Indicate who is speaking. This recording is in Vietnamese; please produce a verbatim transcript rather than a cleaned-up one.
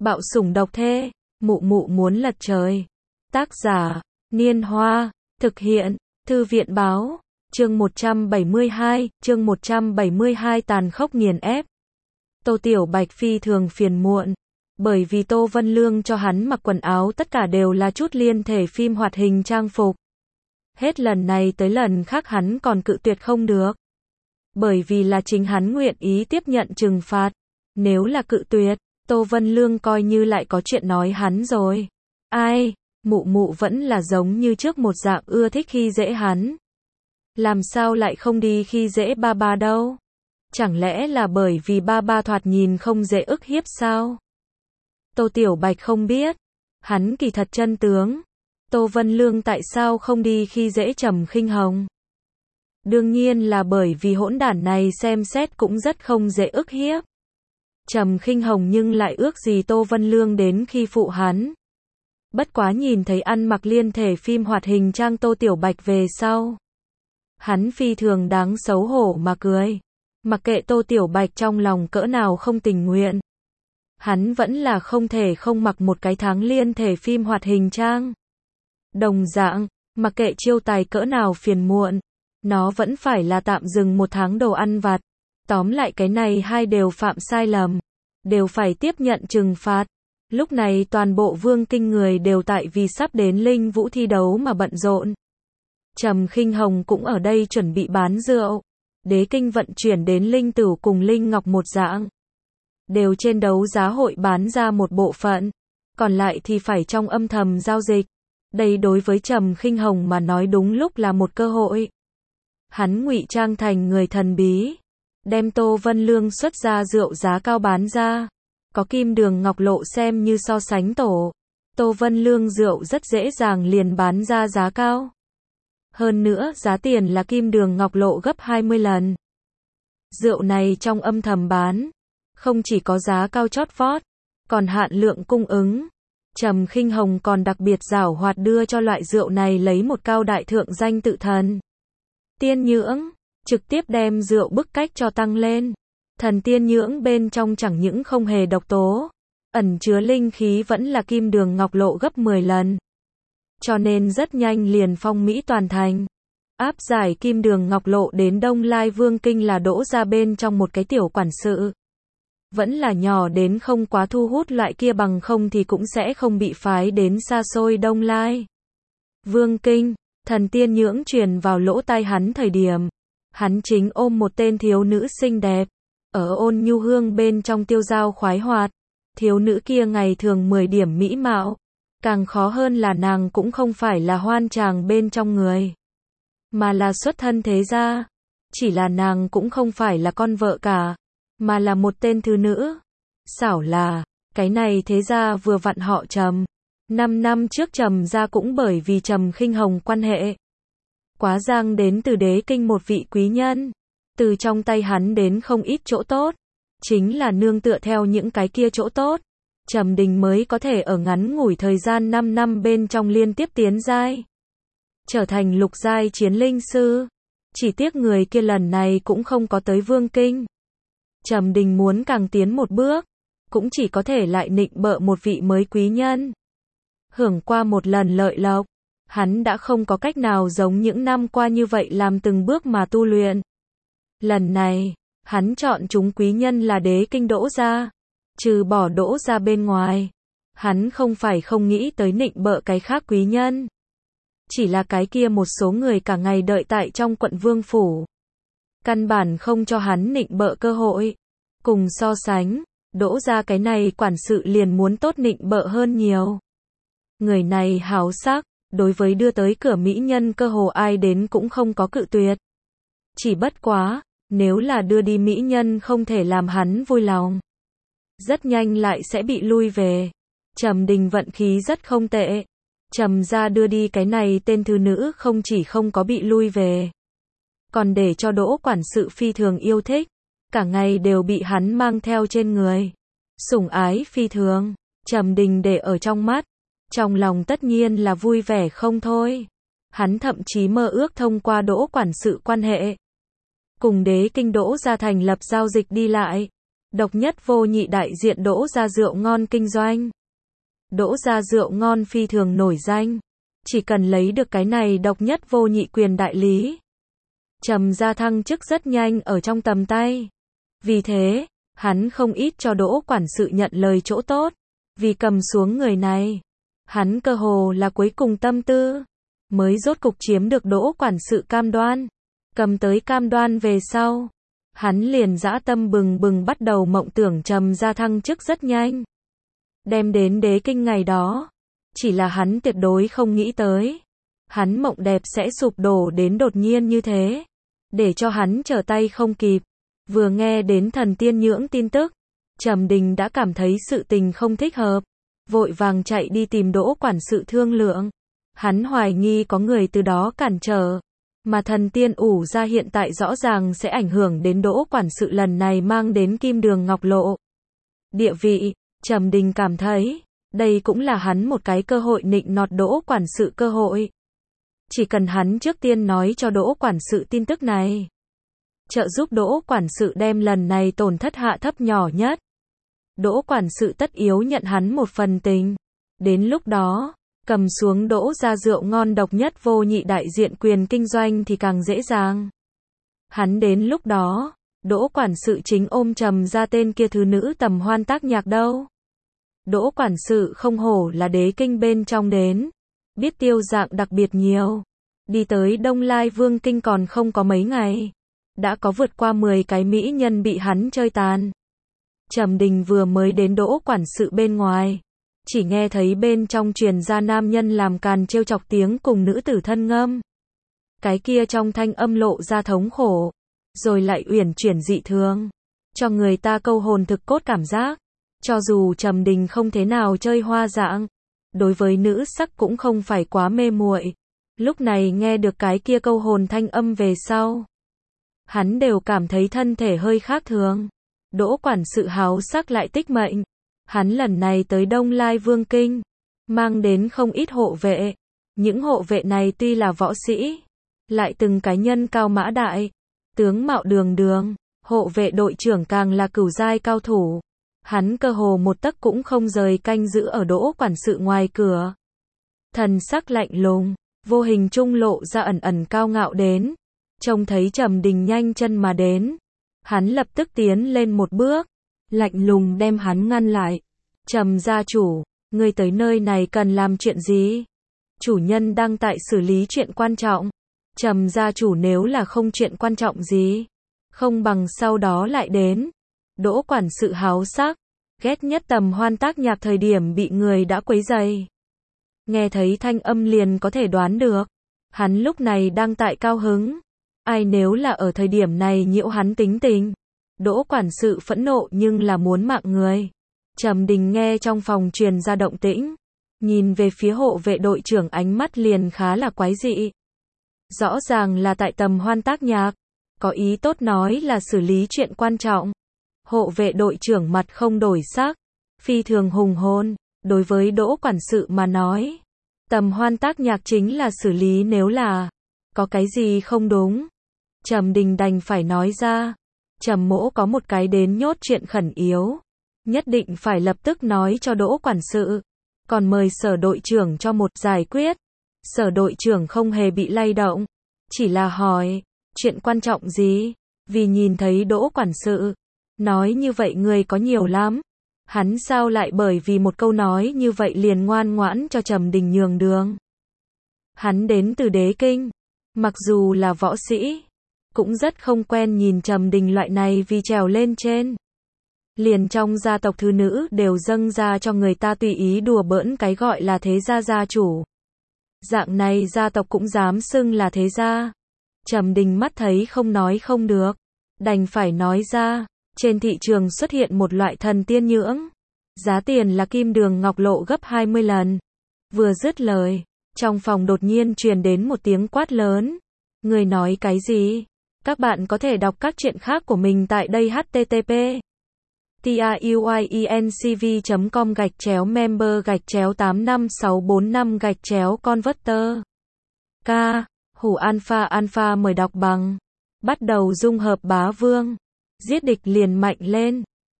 Speaker 1: Bạo sủng độc thê, mụ mụ muốn lật trời. Tác giả, Niên Hoa, thực hiện, Thư viện báo, chương một trăm bảy mươi hai, chương một trăm bảy mươi hai tàn khốc nghiền ép. Tô Tiểu Bạch phi thường phiền muộn, bởi vì Tô Vân Lương cho hắn mặc quần áo tất cả đều là chút liên thể phim hoạt hình trang phục. Hết lần này tới lần khác hắn còn cự tuyệt không được. Bởi vì là chính hắn nguyện ý tiếp nhận trừng phạt. Nếu là cự tuyệt, Tô Vân Lương coi như lại có chuyện nói hắn rồi. Ai, mụ mụ vẫn là giống như trước một dạng ưa thích khi dễ hắn. Làm sao lại không đi khi dễ ba ba đâu? Chẳng lẽ là bởi vì ba ba thoạt nhìn không dễ ức hiếp sao? Tô Tiểu Bạch không biết. Hắn kỳ thật chân tướng. Tô Vân Lương tại sao không đi khi dễ Trầm Khinh Hồng? Đương nhiên là bởi vì hỗn đản này xem xét cũng rất không dễ ức hiếp. Trầm Khinh Hồng nhưng lại ước gì Tô Vân Lương đến khi phụ hắn. Bất quá nhìn thấy ăn mặc liên thể phim hoạt hình trang Tô Tiểu Bạch về sau. Hắn phi thường đáng xấu hổ mà cười. Mặc kệ Tô Tiểu Bạch trong lòng cỡ nào không tình nguyện. Hắn vẫn là không thể không mặc một cái tháng liên thể phim hoạt hình trang. Đồng dạng, mặc kệ chiêu tài cỡ nào phiền muộn. Nó vẫn phải là tạm dừng một tháng đồ ăn vặt. Tóm lại cái này hai đều phạm sai lầm. Đều phải tiếp nhận trừng phạt. Lúc này toàn bộ Vương Kinh người đều tại vì sắp đến Linh Vũ thi đấu mà bận rộn. Trầm Khinh Hồng cũng ở đây chuẩn bị bán rượu. Đế Kinh vận chuyển đến Linh Tửu cùng Linh Ngọc một dạng. Đều trên đấu giá hội bán ra một bộ phận. Còn lại thì phải trong âm thầm giao dịch. Đây đối với Trầm Khinh Hồng mà nói đúng lúc là một cơ hội. Hắn ngụy trang thành người thần bí. Đem Tô Vân Lương xuất ra rượu giá cao bán ra. Có Kim Đường Ngọc Lộ xem như so sánh tổ. Tô Vân Lương rượu rất dễ dàng liền bán ra giá cao. Hơn nữa giá tiền là Kim Đường Ngọc Lộ gấp hai mươi lần. Rượu này trong âm thầm bán. Không chỉ có giá cao chót vót. Còn hạn lượng cung ứng. Trầm Khinh Hồng còn đặc biệt giảo hoạt đưa cho loại rượu này lấy một cao đại thượng danh tự thần. Tiên nhưỡng. Trực tiếp đem rượu bức cách cho tăng lên. Thần tiên nhưỡng bên trong chẳng những không hề độc tố. Ẩn chứa linh khí vẫn là Kim Đường Ngọc Lộ gấp mười lần. Cho nên rất nhanh liền phong mỹ toàn thành. Áp giải Kim Đường Ngọc Lộ đến Đông Lai Vương Kinh là đỗ ra bên trong một cái tiểu quản sự. Vẫn là nhỏ đến không quá thu hút loại kia, bằng không thì cũng sẽ không bị phái đến xa xôi Đông Lai Vương Kinh. Thần tiên nhưỡng truyền vào lỗ tai hắn thời điểm. Hắn chính ôm một tên thiếu nữ xinh đẹp. Ở Ôn Nhu Hương bên trong tiêu dao khoái hoạt. Thiếu nữ kia ngày thường mười điểm mỹ mạo. Càng khó hơn là nàng cũng không phải là hoan tràng bên trong người. Mà là xuất thân thế gia. Chỉ là nàng cũng không phải là con vợ cả. Mà là một tên thư nữ. Xảo là, cái này thế gia vừa vặn họ Trầm. Năm năm trước Trầm gia cũng bởi vì Trầm Khinh Hồng quan hệ. Quá giang đến từ Đế Kinh một vị quý nhân. Từ trong tay hắn đến không ít chỗ tốt. Chính là nương tựa theo những cái kia chỗ tốt. Trầm Đình mới có thể ở ngắn ngủi thời gian năm năm bên trong liên tiếp tiến giai. Trở thành lục giai chiến linh sư. Chỉ tiếc người kia lần này cũng không có tới Vương Kinh. Trầm Đình muốn càng tiến một bước. Cũng chỉ có thể lại nịnh bợ một vị mới quý nhân. Hưởng qua một lần lợi lộc. Hắn đã không có cách nào giống những năm qua như vậy làm từng bước mà tu luyện. Lần này, hắn chọn chúng quý nhân là Đế Kinh Đỗ gia. Trừ bỏ Đỗ gia bên ngoài, hắn không phải không nghĩ tới nịnh bợ cái khác quý nhân. Chỉ là cái kia một số người cả ngày đợi tại trong quận Vương phủ. Căn bản không cho hắn nịnh bợ cơ hội. Cùng so sánh, Đỗ gia cái này quản sự liền muốn tốt nịnh bợ hơn nhiều. Người này háo sắc. Đối với đưa tới cửa mỹ nhân cơ hồ ai đến cũng không có cự tuyệt. Chỉ bất quá, nếu là đưa đi mỹ nhân không thể làm hắn vui lòng. Rất nhanh lại sẽ bị lui về. Trầm Đình vận khí rất không tệ. Trầm gia đưa đi cái này tên thư nữ không chỉ không có bị lui về. Còn để cho Đỗ quản sự phi thường yêu thích. Cả ngày đều bị hắn mang theo trên người. Sủng ái phi thường. Trầm Đình để ở trong mắt. Trong lòng tất nhiên là vui vẻ không thôi. Hắn thậm chí mơ ước thông qua Đỗ quản sự quan hệ. Cùng Đế Kinh Đỗ gia thành lập giao dịch đi lại. Độc nhất vô nhị đại diện Đỗ gia rượu ngon kinh doanh. Đỗ gia rượu ngon phi thường nổi danh. Chỉ cần lấy được cái này độc nhất vô nhị quyền đại lý, Trầm gia thăng chức rất nhanh ở trong tầm tay. Vì thế, hắn không ít cho Đỗ quản sự nhận lời chỗ tốt. Vì cầm xuống người này, hắn cơ hồ là cuối cùng tâm tư, mới rốt cục chiếm được Đỗ quản sự cam đoan. Cầm tới cam đoan về sau, hắn liền dã tâm bừng bừng bắt đầu mộng tưởng Trầm gia thăng chức rất nhanh. Đem đến đế kinh ngày đó, chỉ là hắn tuyệt đối không nghĩ tới. Hắn mộng đẹp sẽ sụp đổ đến đột nhiên như thế, để cho hắn trở tay không kịp. Vừa nghe đến thần tiên nhưỡng tin tức, Trầm Đình đã cảm thấy sự tình không thích hợp, vội vàng chạy đi tìm Đỗ quản sự thương lượng. Hắn hoài nghi có người từ đó cản trở, mà thần tiên ủ ra hiện tại rõ ràng sẽ ảnh hưởng đến Đỗ quản sự lần này mang đến kim đường ngọc lộ. Địa vị, Trầm Đình cảm thấy, đây cũng là hắn một cái cơ hội nịnh nọt Đỗ quản sự cơ hội. Chỉ cần hắn trước tiên nói cho Đỗ quản sự tin tức này, trợ giúp Đỗ quản sự đem lần này tổn thất hạ thấp nhỏ nhất. Đỗ quản sự tất yếu nhận hắn một phần tình. Đến lúc đó, cầm xuống Đỗ gia rượu ngon độc nhất vô nhị đại diện quyền kinh doanh thì càng dễ dàng. Hắn đến lúc đó, Đỗ quản sự chính ôm Trầm gia tên kia thứ nữ tầm hoan tác nhạc đâu. Đỗ quản sự không hổ là đế kinh bên trong đến, biết tiêu dạng đặc biệt nhiều. Đi tới Đông Lai Vương kinh còn không có mấy ngày, đã có vượt qua mười cái mỹ nhân bị hắn chơi tàn. Trầm Đình vừa mới đến Đỗ quản sự bên ngoài, chỉ nghe thấy bên trong truyền ra nam nhân làm càn trêu chọc tiếng cùng nữ tử thân ngâm. Cái kia trong thanh âm lộ ra thống khổ, rồi lại uyển chuyển dị thường, cho người ta câu hồn thực cốt cảm giác. Cho dù Trầm Đình không thế nào chơi hoa dạng, đối với nữ sắc cũng không phải quá mê muội, lúc này nghe được cái kia câu hồn thanh âm về sau, hắn đều cảm thấy thân thể hơi khác thường. Đỗ quản sự háo sắc lại tích mệnh, hắn lần này tới Đông Lai Vương kinh, mang đến không ít hộ vệ. Những hộ vệ này tuy là võ sĩ, lại từng cái nhân cao mã đại, tướng mạo đường đường, hộ vệ đội trưởng càng là cửu giai cao thủ. Hắn cơ hồ một tấc cũng không rời canh giữ ở Đỗ quản sự ngoài cửa. Thần sắc lạnh lùng, vô hình trung lộ ra ẩn ẩn cao ngạo đến. Trông thấy Trầm Đình nhanh chân mà đến, hắn lập tức tiến lên một bước, lạnh lùng đem hắn ngăn lại. Trầm gia chủ, ngươi tới nơi này cần làm chuyện gì? Chủ nhân đang tại xử lý chuyện quan trọng. Trầm gia chủ nếu là không chuyện quan trọng gì, không bằng sau đó lại đến. Đỗ quản sự háo sắc, ghét nhất tầm hoan tác nhạc thời điểm bị người đã quấy rầy. Nghe thấy thanh âm liền có thể đoán được, hắn lúc này đang tại cao hứng. Ai nếu là ở thời điểm này nhiễu hắn tính tình. Đỗ quản sự phẫn nộ nhưng là muốn mạng người. Trầm Đình nghe trong phòng truyền ra động tĩnh, nhìn về phía hộ vệ đội trưởng ánh mắt liền khá là quái dị. Rõ ràng là tại tầm hoan tác nhạc, có ý tốt nói là xử lý chuyện quan trọng. Hộ vệ đội trưởng mặt không đổi sắc, phi thường hùng hồn. Đối với Đỗ quản sự mà nói, tầm hoan tác nhạc chính là xử lý, nếu là có cái gì không đúng, Trầm Đình đành phải nói ra. Trầm mỗ có một cái đến nhốt chuyện khẩn yếu, nhất định phải lập tức nói cho Đỗ quản sự, còn mời sở đội trưởng cho một giải quyết. Sở đội trưởng không hề bị lay động, chỉ là hỏi, chuyện quan trọng gì? Vì nhìn thấy Đỗ quản sự nói như vậy người có nhiều lắm, hắn sao lại bởi vì một câu nói như vậy liền ngoan ngoãn cho Trầm Đình nhường đường. Hắn đến từ đế kinh, mặc dù là võ sĩ, cũng rất không quen nhìn Trầm Đình loại này vì trèo lên trên. Liền trong gia tộc thứ nữ đều dâng ra cho người ta tùy ý đùa bỡn cái gọi là thế gia gia chủ. Dạng này gia tộc cũng dám xưng là thế gia. Trầm Đình mắt thấy không nói không được, đành phải nói ra. Trên thị trường xuất hiện một loại thần tiên nhưỡng, giá tiền là kim đường ngọc lộ gấp hai mươi lần. Vừa dứt lời, trong phòng đột nhiên truyền đến một tiếng quát lớn. Người nói cái gì? Các bạn có thể đọc các chuyện khác của mình tại đây h t t p truyencv chấm com gạch chéo member gạch chéo tám năm sáu bốn năm gạch chéo converter. K. Hủ Alpha Alpha mời đọc bằng. Bắt đầu dung hợp bá vương. Giết địch liền mạnh lên.